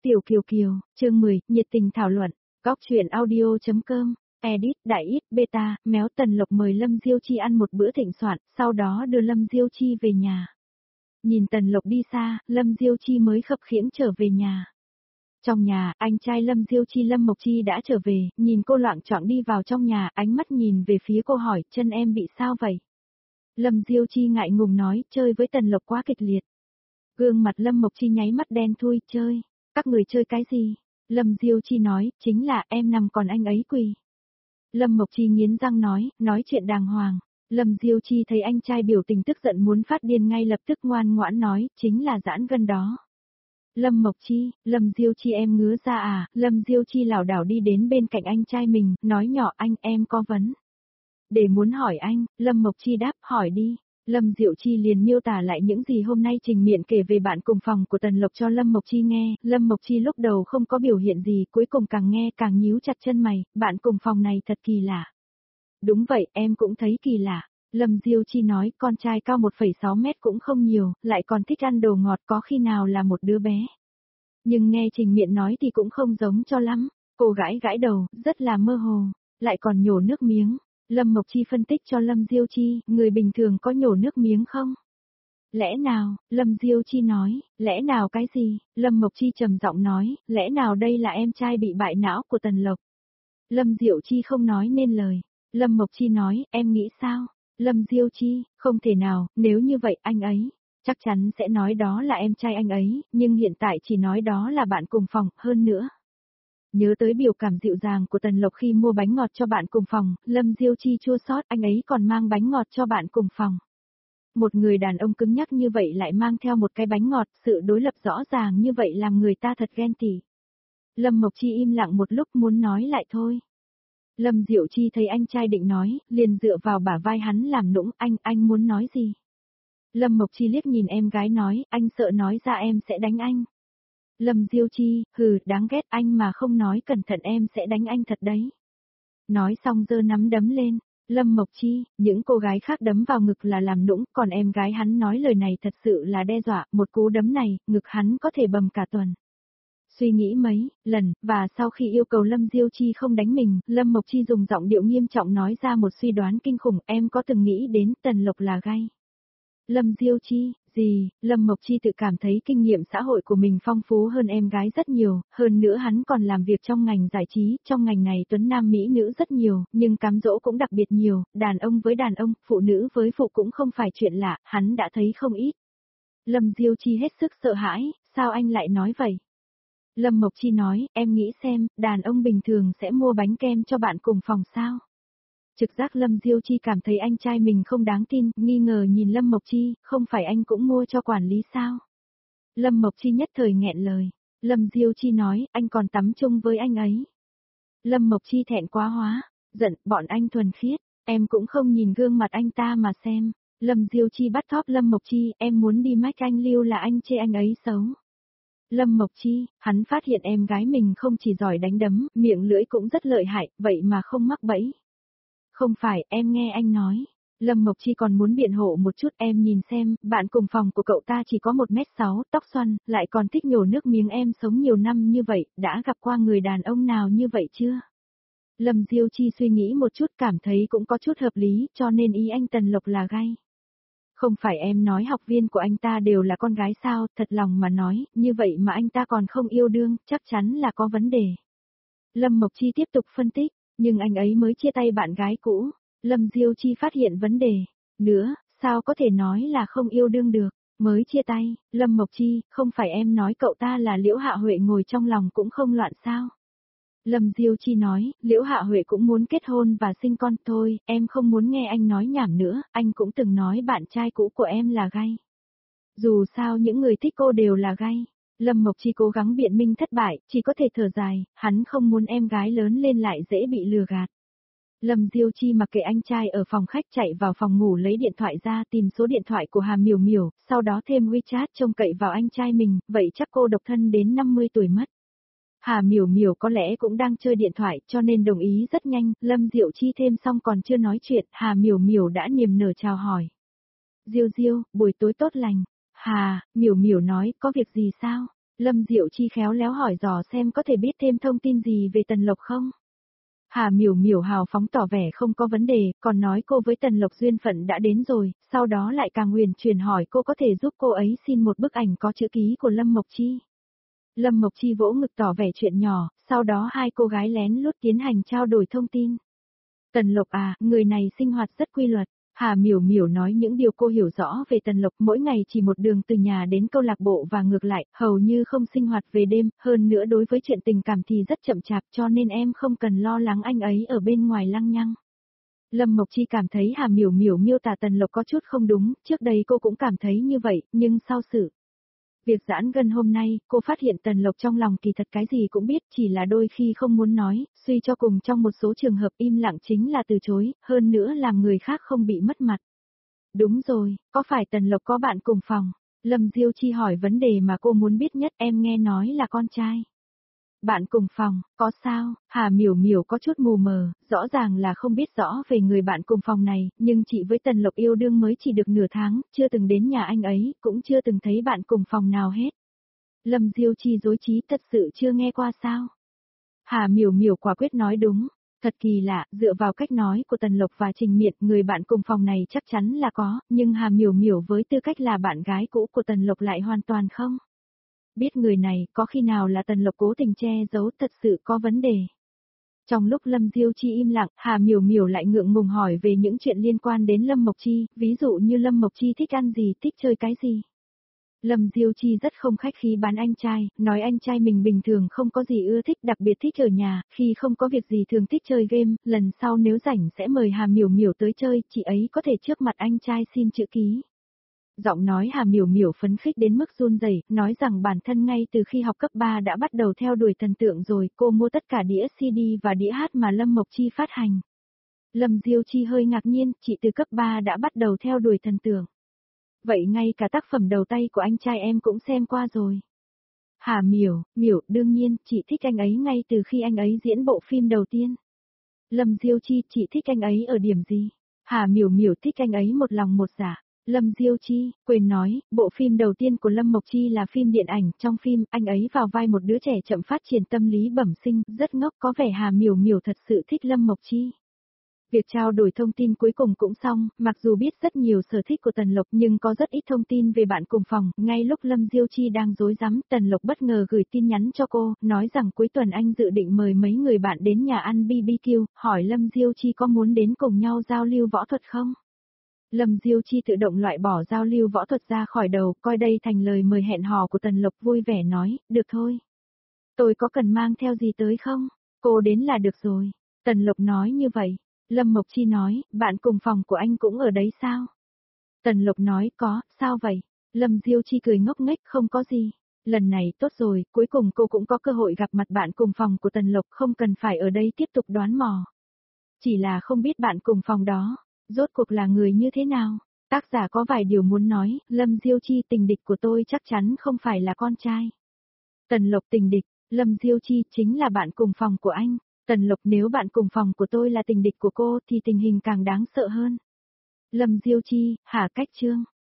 Tiểu Kiều Kiều, chương 10, nhiệt tình thảo luận, góc truyện audio.com, edit, đại ít, beta, méo Tần Lộc mời Lâm Diêu Chi ăn một bữa thịnh soạn, sau đó đưa Lâm Diêu Chi về nhà. Nhìn Tần Lộc đi xa, Lâm Diêu Chi mới khập khiễng trở về nhà. Trong nhà, anh trai Lâm Diêu Chi Lâm Mộc Chi đã trở về, nhìn cô loạng choạng đi vào trong nhà, ánh mắt nhìn về phía cô hỏi, chân em bị sao vậy? Lâm Diêu Chi ngại ngùng nói, chơi với Tần Lộc quá kịch liệt. Gương mặt Lâm Mộc Chi nháy mắt đen thui, chơi, các người chơi cái gì? Lâm Diêu Chi nói, chính là em nằm còn anh ấy quỳ. Lâm Mộc Chi nghiến răng nói chuyện đàng hoàng. Lâm Diêu Chi thấy anh trai biểu tình tức giận muốn phát điên ngay lập tức ngoan ngoãn nói, chính là giãn gân đó. Lâm Mộc Chi, Lâm Diêu Chi em ngứa ra à? Lâm Diêu Chi lảo đảo đi đến bên cạnh anh trai mình, nói nhỏ anh em có vấn. Để muốn hỏi anh, Lâm Mộc Chi đáp, hỏi đi. Lâm Diệu Chi liền miêu tả lại những gì hôm nay Trình Miện kể về bạn cùng phòng của Tần Lộc cho Lâm Mộc Chi nghe, Lâm Mộc Chi lúc đầu không có biểu hiện gì, cuối cùng càng nghe càng nhíu chặt chân mày, bạn cùng phòng này thật kỳ lạ. Đúng vậy, em cũng thấy kỳ lạ. Lâm Diêu Chi nói, con trai cao 1,6 mét cũng không nhiều, lại còn thích ăn đồ ngọt, có khi nào là một đứa bé. Nhưng nghe Trình Miện nói thì cũng không giống cho lắm, cô gãi gãi đầu, rất là mơ hồ, lại còn nhổ nước miếng. Lâm Mộc Chi phân tích cho Lâm Diêu Chi, người bình thường có nhổ nước miếng không? Lẽ nào, Lâm Diêu Chi nói, lẽ nào cái gì? Lâm Mộc Chi trầm giọng nói, lẽ nào đây là em trai bị bại não của Tần Lộc? Lâm Diệu Chi không nói nên lời. Lâm Mộc Chi nói, em nghĩ sao? Lâm Diêu Chi, không thể nào, nếu như vậy anh ấy, chắc chắn sẽ nói đó là em trai anh ấy, nhưng hiện tại chỉ nói đó là bạn cùng phòng, hơn nữa. Nhớ tới biểu cảm dịu dàng của Tần Lộc khi mua bánh ngọt cho bạn cùng phòng, Lâm Diêu Chi chua xót, anh ấy còn mang bánh ngọt cho bạn cùng phòng. Một người đàn ông cứng nhắc như vậy lại mang theo một cái bánh ngọt, sự đối lập rõ ràng như vậy làm người ta thật ghen tị. Lâm Mộc Chi im lặng một lúc muốn nói lại thôi. Lâm Diệu Chi thấy anh trai định nói, liền dựa vào bả vai hắn làm nũng, anh muốn nói gì? Lâm Mộc Chi liếc nhìn em gái nói, anh sợ nói ra em sẽ đánh anh. Lâm Diêu Chi, hừ, đáng ghét anh mà không nói cẩn thận em sẽ đánh anh thật đấy. Nói xong giơ nắm đấm lên, Lâm Mộc Chi, những cô gái khác đấm vào ngực là làm nũng, còn em gái hắn nói lời này thật sự là đe dọa, một cú đấm này, ngực hắn có thể bầm cả tuần. Suy nghĩ mấy lần, và sau khi yêu cầu Lâm Diêu Chi không đánh mình, Lâm Mộc Chi dùng giọng điệu nghiêm trọng nói ra một suy đoán kinh khủng, em có từng nghĩ đến Tần Lộc là gay. Lâm Diêu Chi, gì, Lâm Mộc Chi tự cảm thấy kinh nghiệm xã hội của mình phong phú hơn em gái rất nhiều, hơn nữa hắn còn làm việc trong ngành giải trí, trong ngành này tuấn nam mỹ nữ rất nhiều, nhưng cám dỗ cũng đặc biệt nhiều, đàn ông với đàn ông, phụ nữ với phụ cũng không phải chuyện lạ, hắn đã thấy không ít. Lâm Diêu Chi hết sức sợ hãi, sao anh lại nói vậy? Lâm Mộc Chi nói, em nghĩ xem, đàn ông bình thường sẽ mua bánh kem cho bạn cùng phòng sao? Trực giác Lâm Diêu Chi cảm thấy anh trai mình không đáng tin, nghi ngờ nhìn Lâm Mộc Chi, không phải anh cũng mua cho quản lý sao? Lâm Mộc Chi nhất thời nghẹn lời. Lâm Diêu Chi nói, anh còn tắm chung với anh ấy. Lâm Mộc Chi thẹn quá hóa, giận, bọn anh thuần khiết, em cũng không nhìn gương mặt anh ta mà xem. Lâm Diêu Chi bắt thóp Lâm Mộc Chi, em muốn đi mách anh Lưu là anh chê anh ấy xấu. Lâm Mộc Chi, hắn phát hiện em gái mình không chỉ giỏi đánh đấm, miệng lưỡi cũng rất lợi hại, vậy mà không mắc bẫy. Không phải, em nghe anh nói. Lâm Mộc Chi còn muốn biện hộ một chút, em nhìn xem, bạn cùng phòng của cậu ta chỉ có 1m6, tóc xoăn, lại còn thích nhổ nước miếng, em sống nhiều năm như vậy, đã gặp qua người đàn ông nào như vậy chưa? Lâm Diêu Chi suy nghĩ một chút cảm thấy cũng có chút hợp lý, cho nên ý anh Tần Lộc là gay. Không phải em nói học viên của anh ta đều là con gái sao, thật lòng mà nói, như vậy mà anh ta còn không yêu đương, chắc chắn là có vấn đề. Lâm Mộc Chi tiếp tục phân tích, nhưng anh ấy mới chia tay bạn gái cũ. Lâm Diêu Chi phát hiện vấn đề. Nữa, sao có thể nói là không yêu đương được, mới chia tay, Lâm Mộc Chi, không phải em nói cậu ta là Liễu Hạ Huệ ngồi trong lòng cũng không loạn sao? Lâm Diêu Chi nói, Liễu Hạ Huệ cũng muốn kết hôn và sinh con thôi, em không muốn nghe anh nói nhảm nữa, anh cũng từng nói bạn trai cũ của em là gay. Dù sao những người thích cô đều là gay. Lâm Mộc Chi cố gắng biện minh thất bại, chỉ có thể thở dài, hắn không muốn em gái lớn lên lại dễ bị lừa gạt. Lâm Diêu Chi mặc kệ anh trai ở phòng khách chạy vào phòng ngủ lấy điện thoại ra tìm số điện thoại của Hà Miểu Miểu, sau đó thêm WeChat trông cậy vào anh trai mình, vậy chắc cô độc thân đến 50 tuổi mất. Hà Miểu Miểu có lẽ cũng đang chơi điện thoại cho nên đồng ý rất nhanh, Lâm Diệu Chi thêm xong còn chưa nói chuyện, Hà Miểu Miểu đã niềm nở chào hỏi. Diêu Diêu, buổi tối tốt lành. Hà, Miểu Miểu nói, có việc gì sao? Lâm Diệu Chi khéo léo hỏi dò xem có thể biết thêm thông tin gì về Tần Lộc không? Hà Miểu Miểu hào phóng tỏ vẻ không có vấn đề, còn nói cô với Tần Lộc duyên phận đã đến rồi, sau đó lại càng huyền truyền hỏi cô có thể giúp cô ấy xin một bức ảnh có chữ ký của Lâm Mộc Chi. Lâm Mộc Chi vỗ ngực tỏ vẻ chuyện nhỏ, sau đó hai cô gái lén lút tiến hành trao đổi thông tin. Tần Lộc à, người này sinh hoạt rất quy luật. Hà Miểu Miểu nói những điều cô hiểu rõ về Tần Lộc, mỗi ngày chỉ một đường từ nhà đến câu lạc bộ và ngược lại, hầu như không sinh hoạt về đêm, hơn nữa đối với chuyện tình cảm thì rất chậm chạp cho nên em không cần lo lắng anh ấy ở bên ngoài lăng nhăng. Lâm Mộc Chi cảm thấy Hà Miểu Miểu miêu tả Tần Lộc có chút không đúng, trước đây cô cũng cảm thấy như vậy, nhưng sau sự việc giãn gân hôm nay, cô phát hiện Tần Lộc trong lòng kỳ thật cái gì cũng biết, chỉ là đôi khi không muốn nói, suy cho cùng trong một số trường hợp im lặng chính là từ chối, hơn nữa làm người khác không bị mất mặt. Đúng rồi, có phải Tần Lộc có bạn cùng phòng? Lâm Diêu Chi hỏi vấn đề mà cô muốn biết nhất, em nghe nói là con trai. Bạn cùng phòng, có sao? Hà Miểu Miểu có chút mù mờ, rõ ràng là không biết rõ về người bạn cùng phòng này, nhưng chị với Tần Lộc yêu đương mới chỉ được nửa tháng, chưa từng đến nhà anh ấy, cũng chưa từng thấy bạn cùng phòng nào hết. Lâm Diêu Chi dối trí thật sự chưa nghe qua sao? Hà Miểu Miểu quả quyết nói đúng. Thật kỳ lạ, dựa vào cách nói của Tần Lộc và Trình Miệt, người bạn cùng phòng này chắc chắn là có, nhưng Hà Miểu Miểu với tư cách là bạn gái cũ của Tần Lộc lại hoàn toàn không. Biết người này, có khi nào là Tần Lộc cố tình che giấu, thật sự có vấn đề. Trong lúc Lâm Diêu Chi im lặng, Hà Miểu Miểu lại ngượng ngùng hỏi về những chuyện liên quan đến Lâm Mộc Chi, ví dụ như Lâm Mộc Chi thích ăn gì, thích chơi cái gì. Lâm Diêu Chi rất không khách khí bán anh trai, nói anh trai mình bình thường không có gì ưa thích, đặc biệt thích ở nhà, khi không có việc gì thường thích chơi game, lần sau nếu rảnh sẽ mời Hà Miểu Miểu tới chơi, chị ấy có thể trước mặt anh trai xin chữ ký. Giọng nói Hà Miểu Miểu phấn khích đến mức run rẩy, nói rằng bản thân ngay từ khi học cấp 3 đã bắt đầu theo đuổi thần tượng rồi, cô mua tất cả đĩa CD và đĩa hát mà Lâm Mộc Chi phát hành. Lâm Diêu Chi hơi ngạc nhiên, chị từ cấp 3 đã bắt đầu theo đuổi thần tượng. Vậy ngay cả tác phẩm đầu tay của anh trai em cũng xem qua rồi. Hà Miểu, Miểu, đương nhiên, chị thích anh ấy ngay từ khi anh ấy diễn bộ phim đầu tiên. Lâm Diêu Chi, chị thích anh ấy ở điểm gì? Hà Miểu Miểu thích anh ấy một lòng một dạ. Lâm Diêu Chi, quên nói, bộ phim đầu tiên của Lâm Mộc Chi là phim điện ảnh, trong phim, anh ấy vào vai một đứa trẻ chậm phát triển tâm lý bẩm sinh, rất ngốc, có vẻ Hà Miểu Miểu thật sự thích Lâm Mộc Chi. Việc trao đổi thông tin cuối cùng cũng xong, mặc dù biết rất nhiều sở thích của Tần Lộc nhưng có rất ít thông tin về bạn cùng phòng, ngay lúc Lâm Diêu Chi đang rối rắm, Tần Lộc bất ngờ gửi tin nhắn cho cô, nói rằng cuối tuần anh dự định mời mấy người bạn đến nhà ăn BBQ, hỏi Lâm Diêu Chi có muốn đến cùng nhau giao lưu võ thuật không? Lâm Diêu Chi tự động loại bỏ giao lưu võ thuật ra khỏi đầu, coi đây thành lời mời hẹn hò của Tần Lộc, vui vẻ nói, được thôi. Tôi có cần mang theo gì tới không? Cô đến là được rồi. Tần Lộc nói như vậy. Lâm Mộc Chi nói, bạn cùng phòng của anh cũng ở đấy sao? Tần Lộc nói có, sao vậy? Lâm Diêu Chi cười ngốc nghếch, không có gì. Lần này tốt rồi, cuối cùng cô cũng có cơ hội gặp mặt bạn cùng phòng của Tần Lộc, không cần phải ở đây tiếp tục đoán mò. Chỉ là không biết bạn cùng phòng đó, rốt cuộc là người như thế nào? Tác giả có vài điều muốn nói, Lâm Diêu Chi, tình địch của tôi chắc chắn không phải là con trai. Tần Lộc, tình địch, Lâm Diêu Chi chính là bạn cùng phòng của anh. Tần Lộc, nếu bạn cùng phòng của tôi là tình địch của cô thì tình hình càng đáng sợ hơn. Lâm Diêu Chi, hả, cách chương.